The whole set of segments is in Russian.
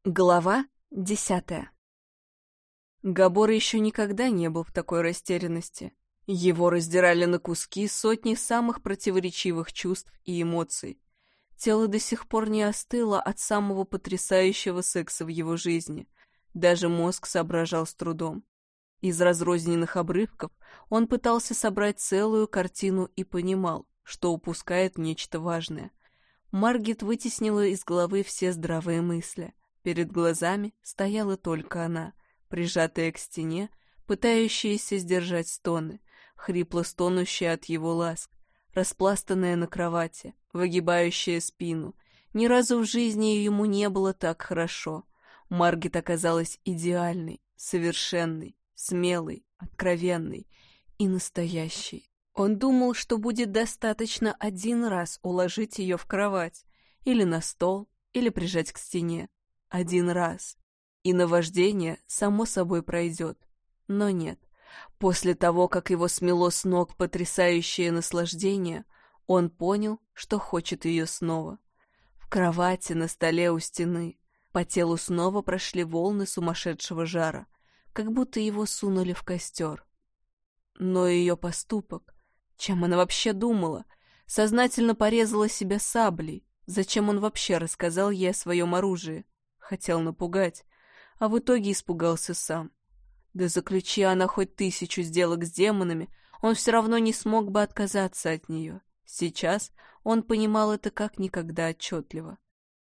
Глава 10. Габор еще никогда не был в такой растерянности. Его раздирали на куски сотни самых противоречивых чувств и эмоций. Тело до сих пор не остыло от самого потрясающего секса в его жизни. Даже мозг соображал с трудом. Из разрозненных обрывков он пытался собрать целую картину и понимал, что упускает нечто важное. Маргит вытеснила из головы все здравые мысли. Перед глазами стояла только она, прижатая к стене, пытающаяся сдержать стоны, хрипло стонущая от его ласк, распластанная на кровати, выгибающая спину. Ни разу в жизни ему не было так хорошо. Маргит оказалась идеальной, совершенной, смелой, откровенной и настоящей. Он думал, что будет достаточно один раз уложить ее в кровать, или на стол, или прижать к стене. Один раз. И наваждение само собой пройдет. Но нет. После того, как его смело с ног потрясающее наслаждение, он понял, что хочет ее снова. В кровати, на столе у стены. По телу снова прошли волны сумасшедшего жара, как будто его сунули в костер. Но ее поступок... Чем она вообще думала? Сознательно порезала себя саблей. Зачем он вообще рассказал ей о своем оружии? Хотел напугать, а в итоге испугался сам. Да заключи она хоть 1000 сделок с демонами, он все равно не смог бы отказаться от нее. Сейчас он понимал это как никогда отчетливо.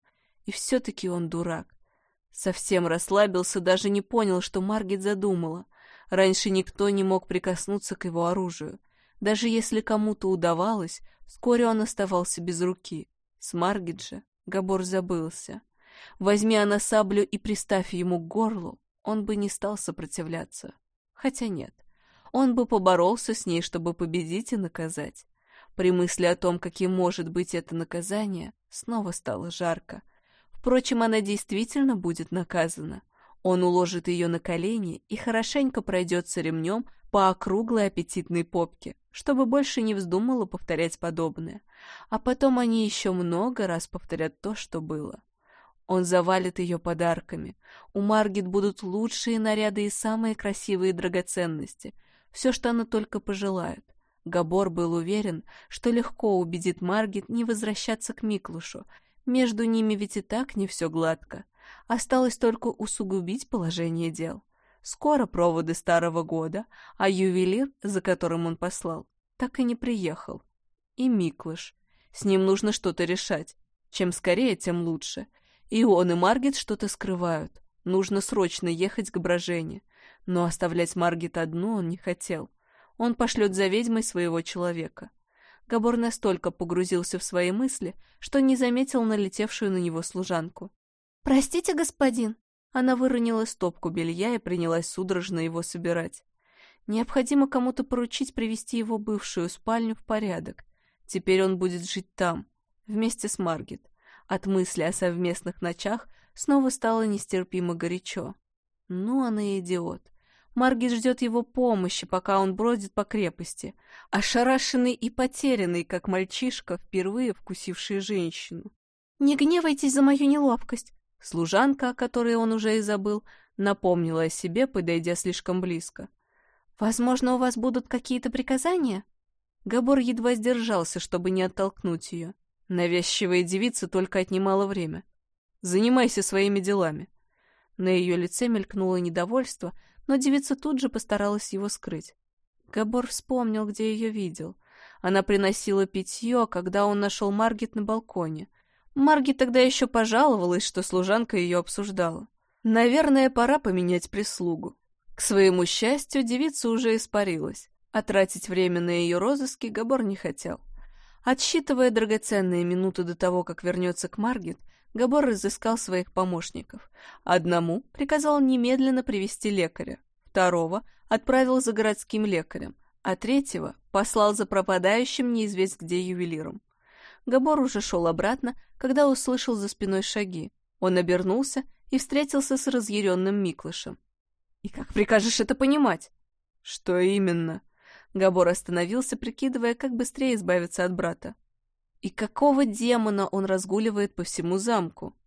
И все-таки он дурак. Совсем расслабился, даже не понял, что Маргит задумала. Раньше никто не мог прикоснуться к его оружию. Даже если кому-то удавалось, вскоре он оставался без руки. С Маргит же Габор забылся. Возьми она саблю и приставь ему к горлу, он бы не стал сопротивляться. Хотя нет, он бы поборолся с ней, чтобы победить и наказать. При мысли о том, каким может быть это наказание, снова стало жарко. Впрочем, она действительно будет наказана. Он уложит ее на колени и хорошенько пройдется ремнем по округлой аппетитной попке, чтобы больше не вздумала повторять подобное. А потом они еще много раз повторят то, что было. Он завалит ее подарками. У Маргит будут лучшие наряды и самые красивые драгоценности. Все, что она только пожелает. Габор был уверен, что легко убедит Маргит не возвращаться к Миклушу. Между ними ведь и так не все гладко. Осталось только усугубить положение дел. Скоро проводы Старого года, а ювелир, за которым он послал, так и не приехал. И Миклуш. С ним нужно что-то решать. Чем скорее, тем лучше. И он, и Маргит что-то скрывают. Нужно срочно ехать к Бражене. Но оставлять Маргит одну он не хотел. Он пошлет за ведьмой своего человека. Габор настолько погрузился в свои мысли, что не заметил налетевшую на него служанку. «Простите, господин!» Она выронила стопку белья и принялась судорожно его собирать. Необходимо кому-то поручить привести его бывшую спальню в порядок. Теперь он будет жить там, вместе с Маргит. От мысли о совместных ночах снова стало нестерпимо горячо. Ну, она и идиот. Маргит ждет его помощи, пока он бродит по крепости, ошарашенный и потерянный, как мальчишка, впервые вкусивший женщину. «Не гневайтесь за мою неловкость!» Служанка, о которой он уже и забыл, напомнила о себе, подойдя слишком близко. «Возможно, у вас будут какие-то приказания?» Габор едва сдержался, чтобы не оттолкнуть ее. Навязчивая девица только отнимала время. «Занимайся своими делами». На ее лице мелькнуло недовольство, но девица тут же постаралась его скрыть. Габор вспомнил, где ее видел. Она приносила питье, когда он нашел Маргит на балконе. Маргит тогда еще пожаловалась, что служанка ее обсуждала. Наверное, пора поменять прислугу. К своему счастью, девица уже испарилась, а тратить время на ее розыски Габор не хотел. Отсчитывая драгоценные минуты до того, как вернется к Маргит, Габор разыскал своих помощников. Одному приказал немедленно привести лекаря, второго отправил за городским лекарем, а третьего послал за пропадающим неизвесть где ювелиром. Габор уже шел обратно, когда услышал за спиной шаги. Он обернулся и встретился с разъяренным Миклушем. «И как прикажешь это понимать?» «Что именно?» Габор остановился, прикидывая, как быстрее избавиться от брата. «И какого демона он разгуливает по всему замку?»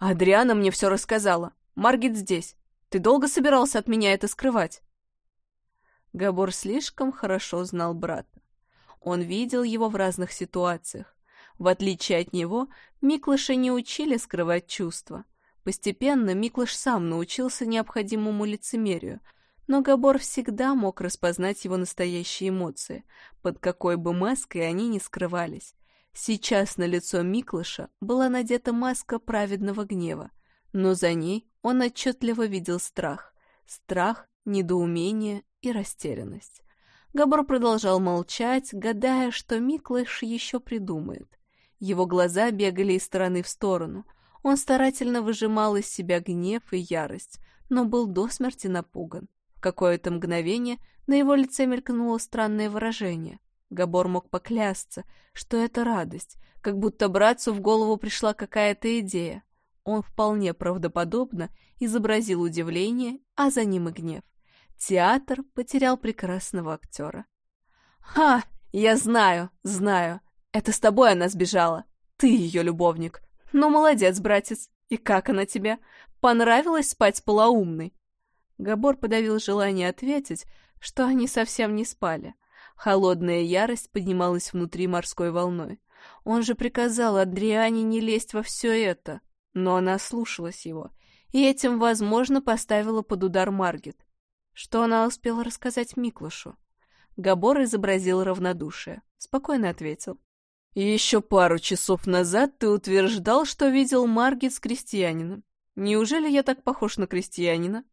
Адриана мне все рассказала. Маргит здесь. Ты долго собирался от меня это скрывать?» Габор слишком хорошо знал брата. Он видел его в разных ситуациях. В отличие от него, Миклыша не учили скрывать чувства. Постепенно Миклыш сам научился необходимому лицемерию, но Габор всегда мог распознать его настоящие эмоции, под какой бы маской они ни скрывались. Сейчас на лицо Миклыша была надета маска праведного гнева, но за ней он отчетливо видел страх. Страх, недоумение и растерянность. Габор продолжал молчать, гадая, что Миклыш еще придумает. Его глаза бегали из стороны в сторону. Он старательно выжимал из себя гнев и ярость, но был до смерти напуган. В какое-то мгновение на его лице мелькнуло странное выражение. Габор мог поклясться, что это радость, как будто братцу в голову пришла какая-то идея. Он вполне правдоподобно изобразил удивление, а за ним и гнев. Театр потерял прекрасного актера. «Ха! Я знаю, знаю. Это с тобой она сбежала. Ты ее любовник. Ну, молодец, братец. И как она тебе? Понравилось спать с полоумной?» Габор подавил желание ответить, что они совсем не спали. Холодная ярость поднималась внутри морской волной. Он же приказал Адриане не лезть во все это. Но она слушалась его, и этим, возможно, поставила под удар Маргит. Что она успела рассказать Миклышу? Габор изобразил равнодушие. Спокойно ответил. «Еще пару часов назад ты утверждал, что видел Маргит с крестьянином. Неужели я так похож на крестьянина?»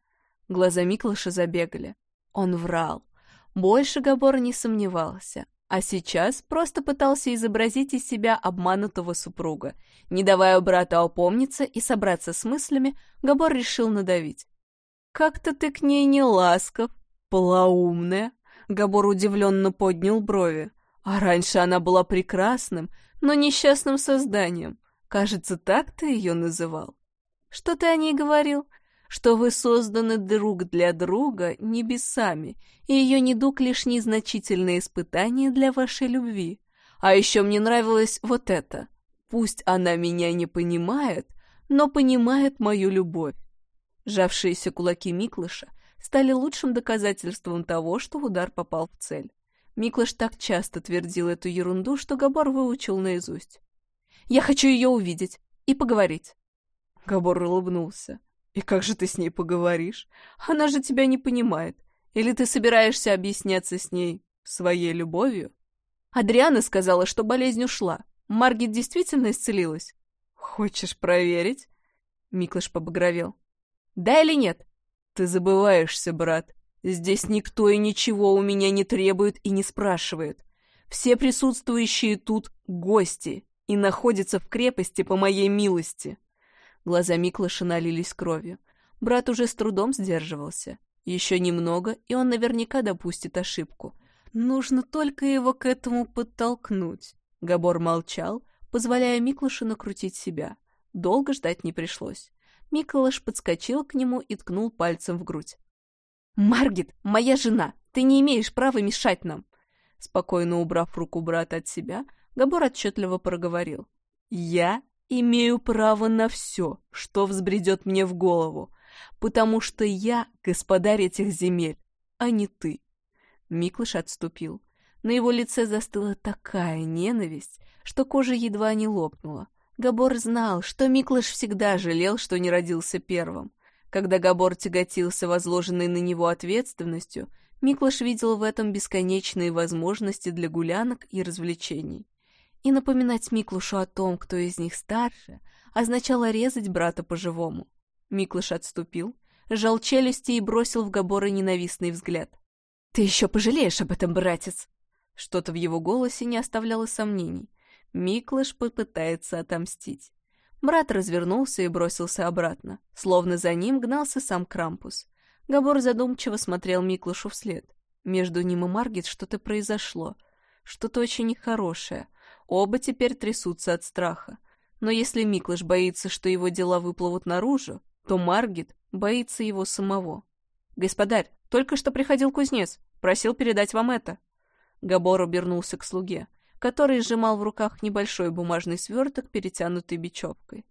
Глаза Миклыша забегали. Он врал. Больше Габор не сомневался, а сейчас просто пытался изобразить из себя обманутого супруга. Не давая брату опомниться и собраться с мыслями, Габор решил надавить. «Как-то ты к ней не ласков, полоумная!» Габор удивленно поднял брови. «А раньше она была прекрасным, но несчастным созданием. Кажется, так ты ее называл. Что ты о ней говорил? Что вы созданы друг для друга небесами, и ее недуг лишь незначительное испытание для вашей любви. А еще мне нравилось вот это. Пусть она меня не понимает, но понимает мою любовь». Сжавшиеся кулаки Миклыша стали лучшим доказательством того, что удар попал в цель. Миклыш так часто твердил эту ерунду, что Габор выучил наизусть. «Я хочу ее увидеть и поговорить». Габор улыбнулся. «И как же ты с ней поговоришь? Она же тебя не понимает. Или ты собираешься объясняться с ней своей любовью?» Адриана сказала, что болезнь ушла. Маргит действительно исцелилась. «Хочешь проверить?» Миклыш побагровел. «Да или нет?» «Ты забываешься, брат. Здесь никто и ничего у меня не требует и не спрашивает. Все присутствующие тут гости и находятся в крепости по моей милости». Глаза Миклыша налились кровью. Брат уже с трудом сдерживался. Еще немного, и он наверняка допустит ошибку. Нужно только его к этому подтолкнуть. Габор молчал, позволяя Миклышу накрутить себя. Долго ждать не пришлось. Миклыш подскочил к нему и ткнул пальцем в грудь. «Маргит, моя жена, ты не имеешь права мешать нам!» Спокойно убрав руку брата от себя, Габор отчетливо проговорил. «Я имею право на все, что взбредет мне в голову, потому что я господарь этих земель, а не ты». Миклыш отступил. На его лице застыла такая ненависть, что кожа едва не лопнула. Габор знал, что Миклыш всегда жалел, что не родился первым. Когда Габор тяготился возложенной на него ответственностью, Миклыш видел в этом бесконечные возможности для гулянок и развлечений. И напоминать Миклышу о том, кто из них старше, означало резать брата по-живому. Миклыш отступил, сжал челюсти и бросил в Габора ненавистный взгляд. «Ты еще пожалеешь об этом, братец!» Что-то в его голосе не оставляло сомнений. Миклыш попытается отомстить. Брат развернулся и бросился обратно, словно за ним гнался сам Крампус. Габор задумчиво смотрел Миклышу вслед. Между ним и Маргит что-то произошло, что-то очень нехорошее. Оба теперь трясутся от страха. Но если Миклыш боится, что его дела выплывут наружу, то Маргит боится его самого. «Господарь, только что приходил кузнец, просил передать вам это». Габор обернулся к слуге, который сжимал в руках небольшой бумажный сверток, перетянутый бечевкой.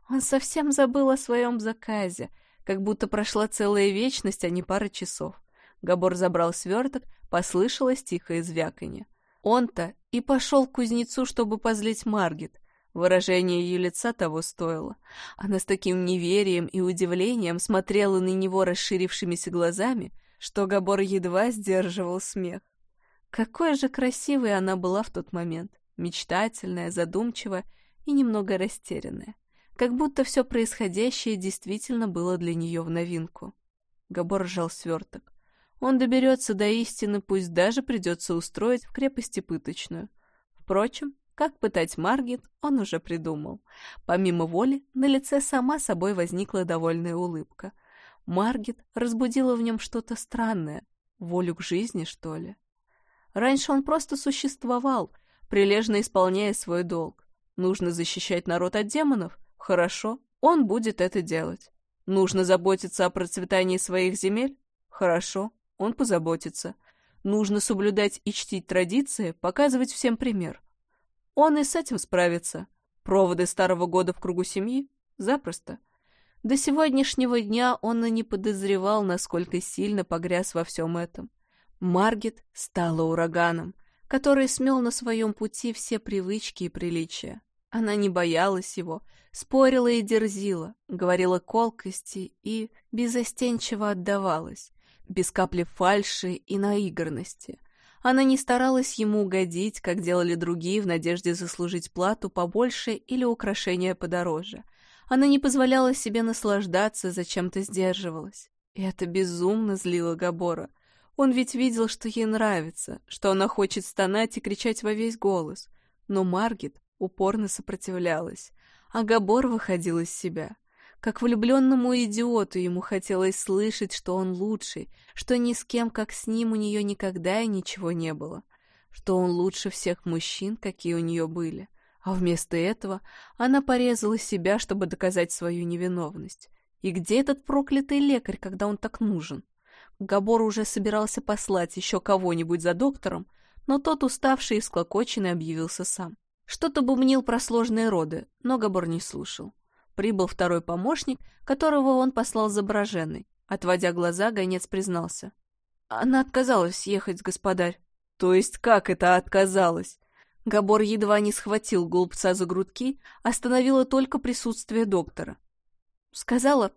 Он совсем забыл о своем заказе, как будто прошла целая вечность, а не пара часов. Габор забрал сверток, послышалось тихое звяканье. Он-то и пошел к кузнецу, чтобы позлить Маргит. Выражение ее лица того стоило. Она с таким неверием и удивлением смотрела на него расширившимися глазами, что Габор едва сдерживал смех. Какой же красивой она была в тот момент, мечтательная, задумчивая и немного растерянная. Как будто все происходящее действительно было для нее в новинку. Габор сжал сверток. Он доберется до истины, пусть даже придется устроить в крепости пыточную. Впрочем, как пытать Маргит, он уже придумал. Помимо воли, на лице сама собой возникла довольная улыбка. Маргит разбудила в нем что-то странное, волю к жизни, что ли. Раньше он просто существовал, прилежно исполняя свой долг. Нужно защищать народ от демонов? Хорошо, он будет это делать. Нужно заботиться о процветании своих земель? Хорошо, он позаботится. Нужно соблюдать и чтить традиции, показывать всем пример. Он и с этим справится. Проводы Старого года в кругу семьи? Запросто. До сегодняшнего дня он и не подозревал, насколько сильно погряз во всем этом. Маргит стала ураганом, который смел на своем пути все привычки и приличия. Она не боялась его, спорила и дерзила, говорила колкости и беззастенчиво отдавалась, без капли фальши и наигранности. Она не старалась ему угодить, как делали другие, в надежде заслужить плату побольше или украшения подороже. Она не позволяла себе наслаждаться, зачем-то сдерживалась. И это безумно злило Габора. Он ведь видел, что ей нравится, что она хочет стонать и кричать во весь голос. Но Маргит упорно сопротивлялась, а Габор выходил из себя. Как влюбленному идиоту ему хотелось слышать, что он лучший, что ни с кем, как с ним, у нее никогда и ничего не было, что он лучше всех мужчин, какие у нее были. А вместо этого она порезала себя, чтобы доказать свою невиновность. И где этот проклятый лекарь, когда он так нужен? Габор уже собирался послать еще кого-нибудь за доктором, но тот, уставший и всклокоченный, объявился сам. Что-то бубнил про сложные роды, но Габор не слушал. Прибыл второй помощник, которого он послал за Броженной. Отводя глаза, гонец признался. Она отказалась ехать, господарь. То есть как это отказалась? Габор едва не схватил голубца за грудки, остановило только присутствие доктора. Сказала,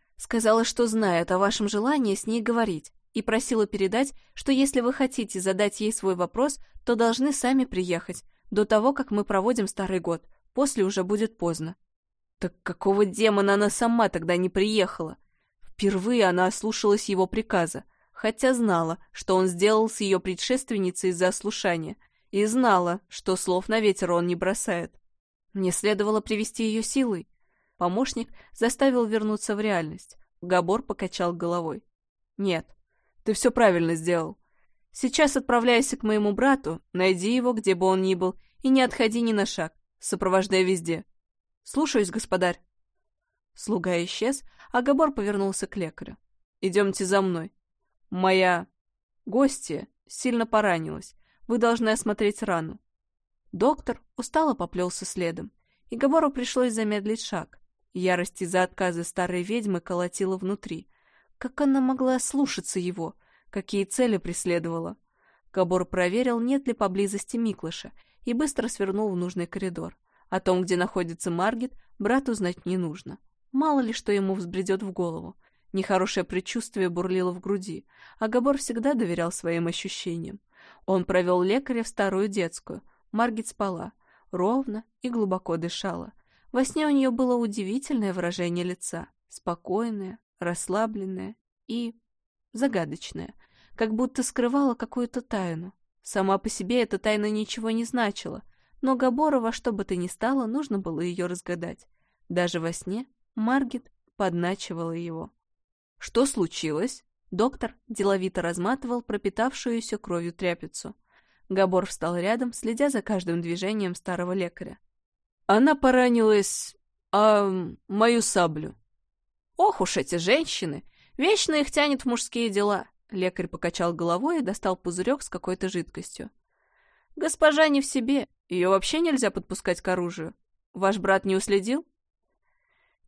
что знает о вашем желании с ней говорить, и просила передать, что если вы хотите задать ей свой вопрос, то должны сами приехать, до того, как мы проводим Старый год. После уже будет поздно. Так какого демона она сама тогда не приехала? Впервые она ослушалась его приказа, хотя знала, что он сделал с ее предшественницей из-за ослушания, и знала, что слов на ветер он не бросает. Мне следовало привести ее силой. Помощник заставил вернуться в реальность. Габор покачал головой. Нет, ты все правильно сделал. Сейчас отправляйся к моему брату, найди его, где бы он ни был, и не отходи ни на шаг, сопровождай везде. Слушаюсь, господарь. Слуга исчез, а Габор повернулся к лекарю. Идемте за мной. Моя гостья сильно поранилась. Вы должны осмотреть рану. Доктор устало поплелся следом, и Габору пришлось замедлить шаг. Ярость из-за отказа старой ведьмы колотила внутри. Как она могла слушаться его? Какие цели преследовала? Габор проверил, нет ли поблизости Миклыша, и быстро свернул в нужный коридор. О том, где находится Маргит, брату знать не нужно. Мало ли, что ему взбредет в голову. Нехорошее предчувствие бурлило в груди, а Габор всегда доверял своим ощущениям. Он провел лекаря в старую детскую. Маргит спала, ровно и глубоко дышала. Во сне у нее было удивительное выражение лица, спокойное, расслабленное и загадочное, как будто скрывала какую-то тайну. Сама по себе эта тайна ничего не значила, но Габору во что бы то ни стало нужно было ее разгадать. Даже во сне Маргит подначивала его. «Что случилось?» Доктор деловито разматывал пропитавшуюся кровью тряпицу. Габор встал рядом, следя за каждым движением старого лекаря. «Она поранилась... мою саблю». «Ох уж эти женщины! Вечно их тянет в мужские дела!» Лекарь покачал головой и достал пузырек с какой-то жидкостью. «Госпожа не в себе, ее вообще нельзя подпускать к оружию. Ваш брат не уследил?»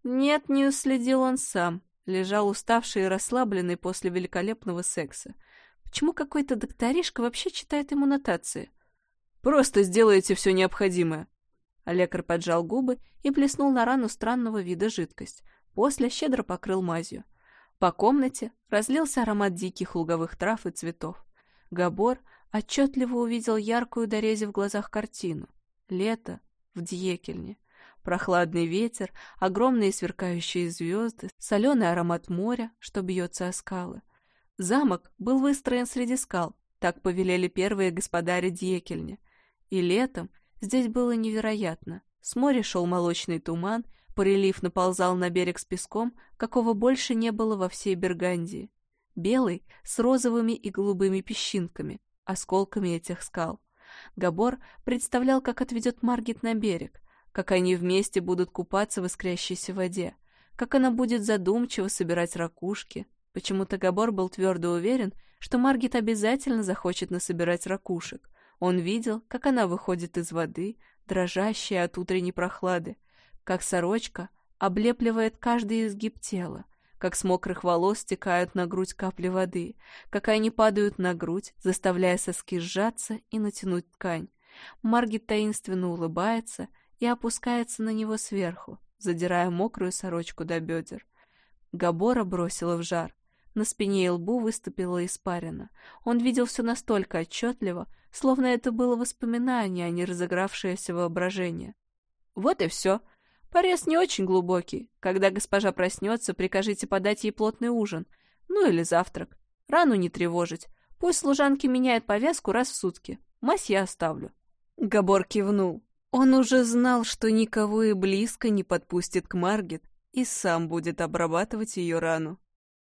Нет, не уследил он сам. Лежал уставший и расслабленный после великолепного секса. Почему какой-то докторишка вообще читает ему нотации? «Просто сделайте все необходимое». А лекарь поджал губы и плеснул на рану странного вида жидкость. После щедро покрыл мазью. По комнате разлился аромат диких луговых трав и цветов. Габор отчетливо увидел яркую до рези в глазах картину. Лето в Дьекельне. Прохладный ветер, огромные сверкающие звезды, соленый аромат моря, что бьется о скалы. Замок был выстроен среди скал, так повелели первые господари Дьекельне. И летом здесь было невероятно. С моря шел молочный туман, прилив наползал на берег с песком, какого больше не было во всей Бергандии. Белый, с розовыми и голубыми песчинками, осколками этих скал. Габор представлял, как отведет Маргит на берег, как они вместе будут купаться в искрящейся воде, как она будет задумчиво собирать ракушки. Почему-то Габор был твердо уверен, что Маргит обязательно захочет насобирать ракушек. Он видел, как она выходит из воды, дрожащая от утренней прохлады, как сорочка облепливает каждый изгиб тела, как с мокрых волос стекают на грудь капли воды, как они падают на грудь, заставляя соски сжаться и натянуть ткань. Маргит таинственно улыбается и опускается на него сверху, задирая мокрую сорочку до бедер. Габора бросила в жар. На спине и лбу выступила испарина. Он видел все настолько отчетливо, словно это было воспоминание, а не разыгравшееся воображение. Вот и все. Порез не очень глубокий. Когда госпожа проснется, прикажите подать ей плотный ужин. Ну или завтрак. Рану не тревожить. Пусть служанки меняют повязку раз в сутки. Мазь я оставлю. Габор кивнул. Он уже знал, что никого и близко не подпустит к Маргит и сам будет обрабатывать ее рану.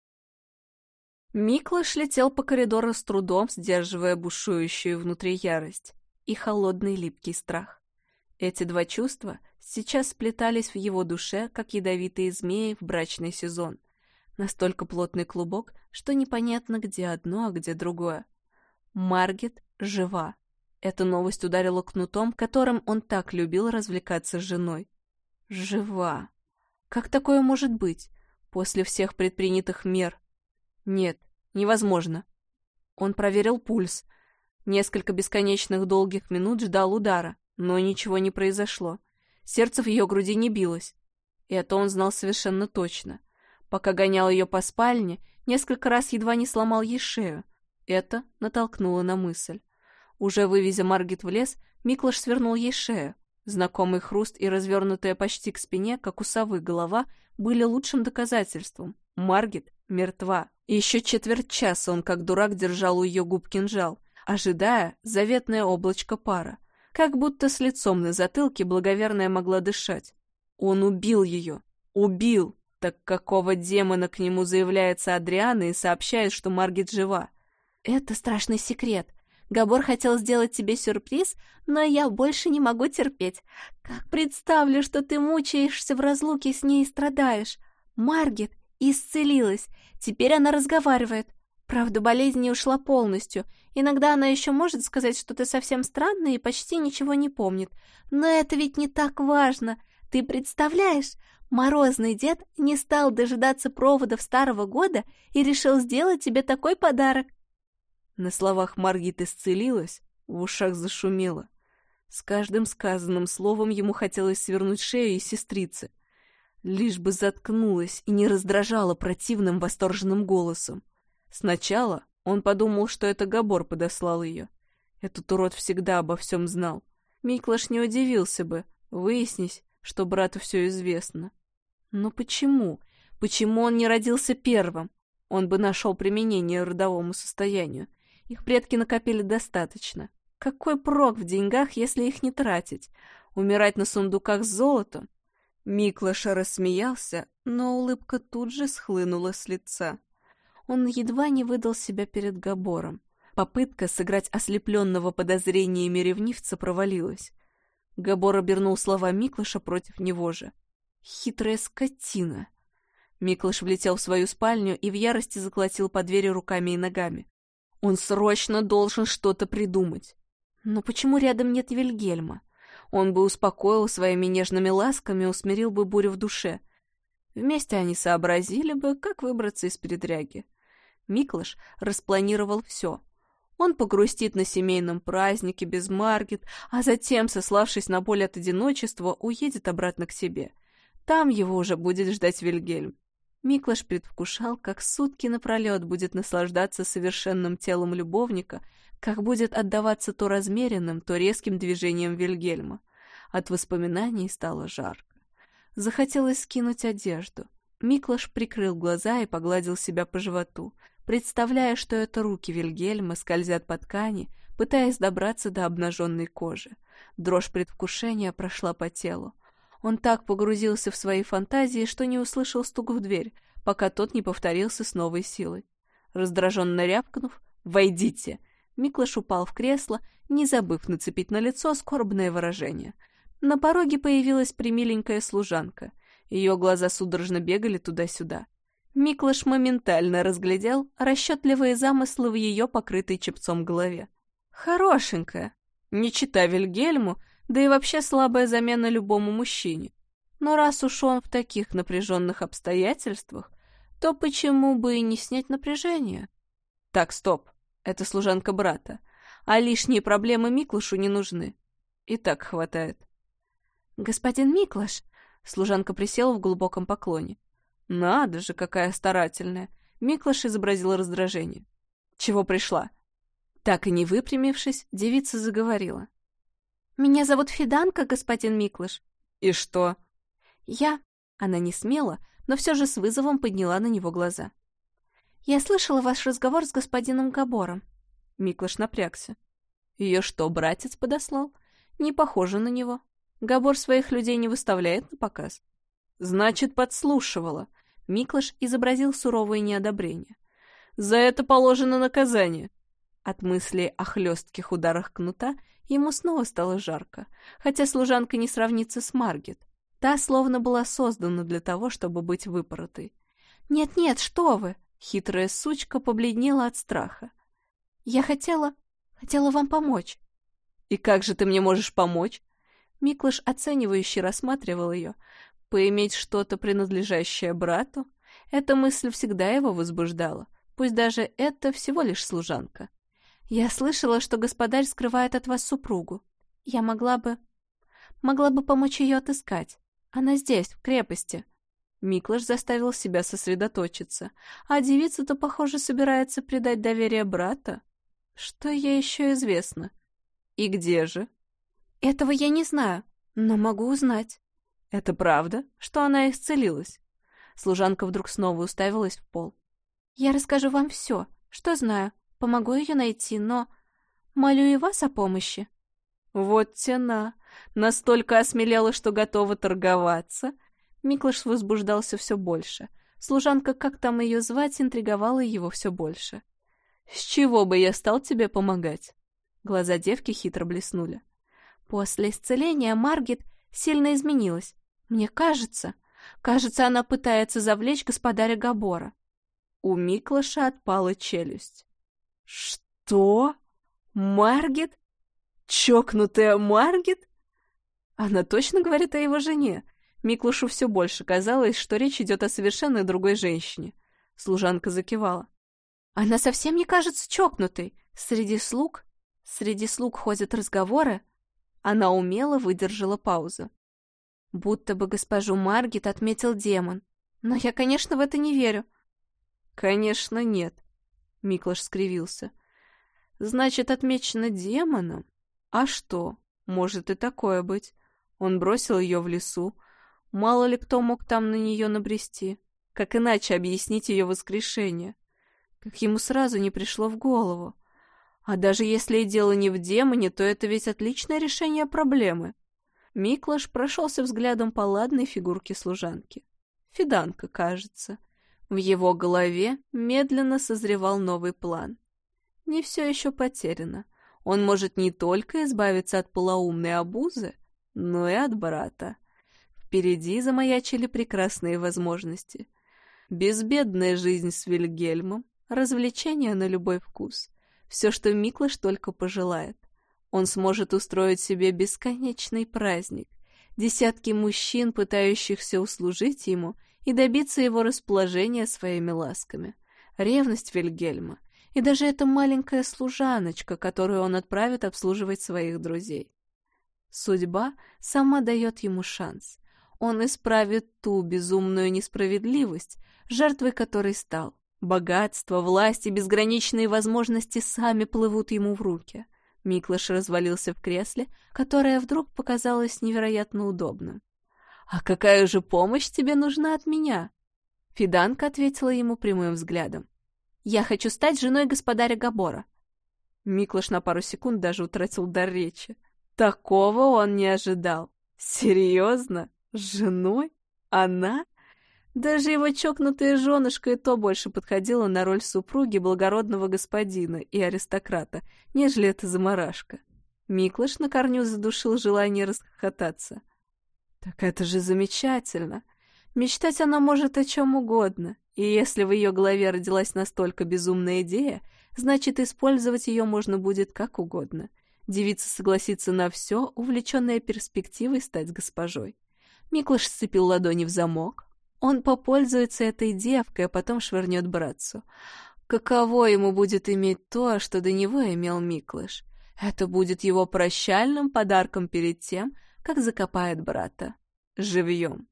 Миклаш летел по коридору с трудом, сдерживая бушующую внутри ярость и холодный липкий страх. Эти два чувства сейчас сплетались в его душе, как ядовитые змеи в брачный сезон. Настолько плотный клубок, что непонятно, где одно, а где другое. Маргит жива. Эта новость ударила кнутом, которым он так любил развлекаться с женой. Жива. Как такое может быть? После всех предпринятых мер. Нет, невозможно. Он проверил пульс. Несколько бесконечных долгих минут ждал удара, но ничего не произошло. Сердце в ее груди не билось. И это он знал совершенно точно. Пока гонял ее по спальне, несколько раз едва не сломал ей шею. Это натолкнуло на мысль. Уже вывезя Маргит в лес, Миклаш свернул ей шею. Знакомый хруст и развернутая почти к спине, как у совы, голова были лучшим доказательством. Маргит мертва. И еще четверть часа он, как дурак, держал у ее губ кинжал, ожидая заветное облачко пара. Как будто с лицом на затылке благоверная могла дышать. Он убил ее. Убил! Так какого демона к нему заявляется Адриана и сообщает, что Маргит жива? Это страшный секрет. Габор хотел сделать тебе сюрприз, но я больше не могу терпеть. Как представлю, что ты мучаешься в разлуке с ней и страдаешь. Маргит исцелилась. Теперь она разговаривает. Правда, болезнь не ушла полностью. Иногда она еще может сказать что-то совсем странное и почти ничего не помнит. Но это ведь не так важно. Ты представляешь, Морозный дед не стал дожидаться проводов Старого года и решил сделать тебе такой подарок. На словах Маргит исцелилась, в ушах зашумело. С каждым сказанным словом ему хотелось свернуть шею и сестрицы. Лишь бы заткнулась и не раздражала противным восторженным голосом. Сначала он подумал, что это Габор подослал ее. Этот урод всегда обо всем знал. Миклаш не удивился бы, выяснись, что брату все известно. Но почему? Почему он не родился первым? Он бы нашел применение родовому состоянию. Их предки накопили достаточно. Какой прок в деньгах, если их не тратить? Умирать на сундуках с золотом? Миклаш рассмеялся, но улыбка тут же схлынула с лица. Он едва не выдал себя перед Габором. Попытка сыграть ослепленного подозрениями ревнивца провалилась. Габор обернул слова Миклаша против него же. Хитрая скотина. Миклаш влетел в свою спальню и в ярости заколотил по двери руками и ногами. Он срочно должен что-то придумать. Но почему рядом нет Вильгельма? Он бы успокоил своими нежными ласками, усмирил бы бурю в душе. Вместе они сообразили бы, как выбраться из передряги. Миклош распланировал все. Он погрустит на семейном празднике без Маргит, а затем, сославшись на боль от одиночества, уедет обратно к себе. Там его уже будет ждать Вильгельм. Миклош предвкушал, как сутки напролет будет наслаждаться совершенным телом любовника, как будет отдаваться то размеренным, то резким движением Вильгельма. От воспоминаний стало жарко. Захотелось скинуть одежду. Миклош прикрыл глаза и погладил себя по животу, представляя, что это руки Вильгельма скользят по ткани, пытаясь добраться до обнаженной кожи. Дрожь предвкушения прошла по телу. Он так погрузился в свои фантазии, что не услышал стук в дверь, пока тот не повторился с новой силой. Раздраженно рявкнув «Войдите!», Миклош упал в кресло, не забыв нацепить на лицо скорбное выражение. На пороге появилась премиленькая служанка. Ее глаза судорожно бегали туда-сюда. Миклош моментально разглядел расчетливые замыслы в ее покрытой чепцом голове. Хорошенькая, не чита Вильгельму, да и вообще слабая замена любому мужчине. Но раз уж он в таких напряженных обстоятельствах, то почему бы и не снять напряжение? Так, стоп, это служанка брата, а лишние проблемы Миклошу не нужны. И так хватает. «Господин Миклош!» — служанка присела в глубоком поклоне. «Надо же, какая старательная!» Миклош изобразил раздражение. «Чего пришла?» Так и не выпрямившись, девица заговорила. «Меня зовут Фиданка, господин Миклош». «И что?» Она не смела, но все же с вызовом подняла на него глаза. «Я слышала ваш разговор с господином Габором». Миклош напрягся. Ее что, братец подослал? Не похоже на него. Габор своих людей не выставляет на показ. Значит, подслушивала. Миклош изобразил суровое неодобрение. За это положено наказание. От мысли о хлестких ударах кнута ему снова стало жарко, хотя служанка не сравнится с Маргит. Та словно была создана для того, чтобы быть выпоротой. «Нет-нет, что вы!» Хитрая сучка побледнела от страха. «Я хотела вам помочь». «И как же ты мне можешь помочь?» Миклош оценивающе рассматривал ее. Поиметь что-то, принадлежащее брату, эта мысль всегда его возбуждала, пусть даже это всего лишь служанка. «Я слышала, что господарь скрывает от вас супругу. Я могла бы помочь ее отыскать. Она здесь, в крепости». Миклош заставил себя сосредоточиться. А девица-то, похоже, собирается предать доверие брата. Что ей еще известно? И где же? «Этого я не знаю, но могу узнать». «Это правда, что она исцелилась?» Служанка вдруг снова уставилась в пол. «Я расскажу вам все, что знаю, помогу ее найти, но молю и вас о помощи». Вот тяна, настолько осмелела, что готова торговаться. Миклош возбуждался все больше. Служанка, как там ее звать, интриговала его все больше. «С чего бы я стал тебе помогать?» Глаза девки хитро блеснули. «После исцеления Маргит сильно изменилась. Мне кажется, она пытается завлечь господаря Габора». У Миклоша отпала челюсть. «Что? Маргит? Чокнутая Маргит?» Она точно говорит о его жене. Миклошу все больше казалось, что речь идет о совершенно другой женщине. Служанка закивала. «Она совсем не кажется чокнутой. Среди слуг ходят разговоры». Она умело выдержала паузу. «Будто бы госпожу Маргит отметил демон. Но я, конечно, в это не верю». «Конечно, нет», — Миклош скривился. «Значит, отмечено демоном? А что? Может и такое быть. Он бросил ее в лесу. Мало ли кто мог там на нее набрести. Как иначе объяснить ее воскрешение? Как ему сразу не пришло в голову. А даже если и дело не в демоне, то это ведь отличное решение проблемы». Миклош прошелся взглядом по ладной фигурке служанки. Фиданка, кажется. В его голове медленно созревал новый план. Не все еще потеряно. Он может не только избавиться от полоумной обузы, но и от брата. Впереди замаячили прекрасные возможности. Безбедная жизнь с Вильгельмом, развлечения на любой вкус. Все, что Миклош только пожелает. Он сможет устроить себе бесконечный праздник. Десятки мужчин, пытающихся услужить ему, и добиться его расположения своими ласками. Ревность Вильгельма и даже эта маленькая служаночка, которую он отправит обслуживать своих друзей. Судьба сама дает ему шанс. Он исправит ту безумную несправедливость, жертвой которой стал. Богатство, власть и безграничные возможности сами плывут ему в руки. Миклош развалился в кресле, которое вдруг показалось невероятно удобным. «А какая же помощь тебе нужна от меня?» Фиданка ответила ему прямым взглядом. «Я хочу стать женой господаря Габора». Миклош на пару секунд даже утратил дар речи. Такого он не ожидал. «Серьезно? Женой? Она?» Даже его чокнутая женушка и то больше подходила на роль супруги благородного господина и аристократа, нежели эта заморашка. Миклош на корню задушил желание расхохотаться. «Так это же замечательно! Мечтать она может о чем угодно, и если в ее голове родилась настолько безумная идея, значит, использовать ее можно будет как угодно. Девица согласится на все, увлеченная перспективой стать госпожой». Миклош сцепил ладони в замок. Он попользуется этой девкой, а потом швырнет братцу. Каково ему будет иметь то, что до него имел Миклош? Это будет его прощальным подарком перед тем, как закопает брата. Живьем.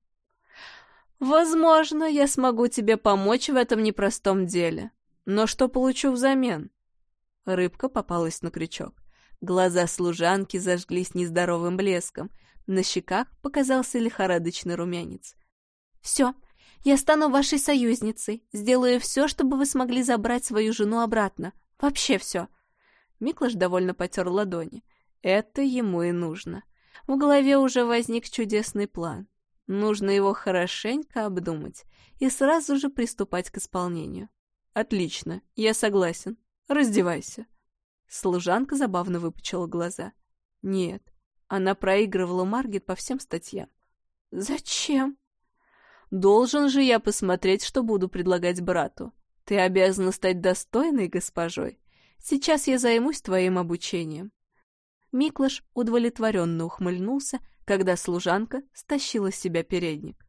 «Возможно, я смогу тебе помочь в этом непростом деле. Но что получу взамен?» Рыбка попалась на крючок. Глаза служанки зажглись нездоровым блеском. На щеках показался лихорадочный румянец. «Все, я стану вашей союзницей, сделаю все, чтобы вы смогли забрать свою жену обратно. Вообще все». Миклош довольно потер ладони. Это ему и нужно. В голове уже возник чудесный план. Нужно его хорошенько обдумать и сразу же приступать к исполнению. «Отлично, я согласен. Раздевайся». Служанка забавно выпучила глаза. Нет, она проигрывала Маргет по всем статьям. «Зачем?» «Должен же я посмотреть, что буду предлагать брату. Ты обязана стать достойной госпожой. Сейчас я займусь твоим обучением». Миклош удовлетворенно ухмыльнулся, когда служанка стащила с себя передник.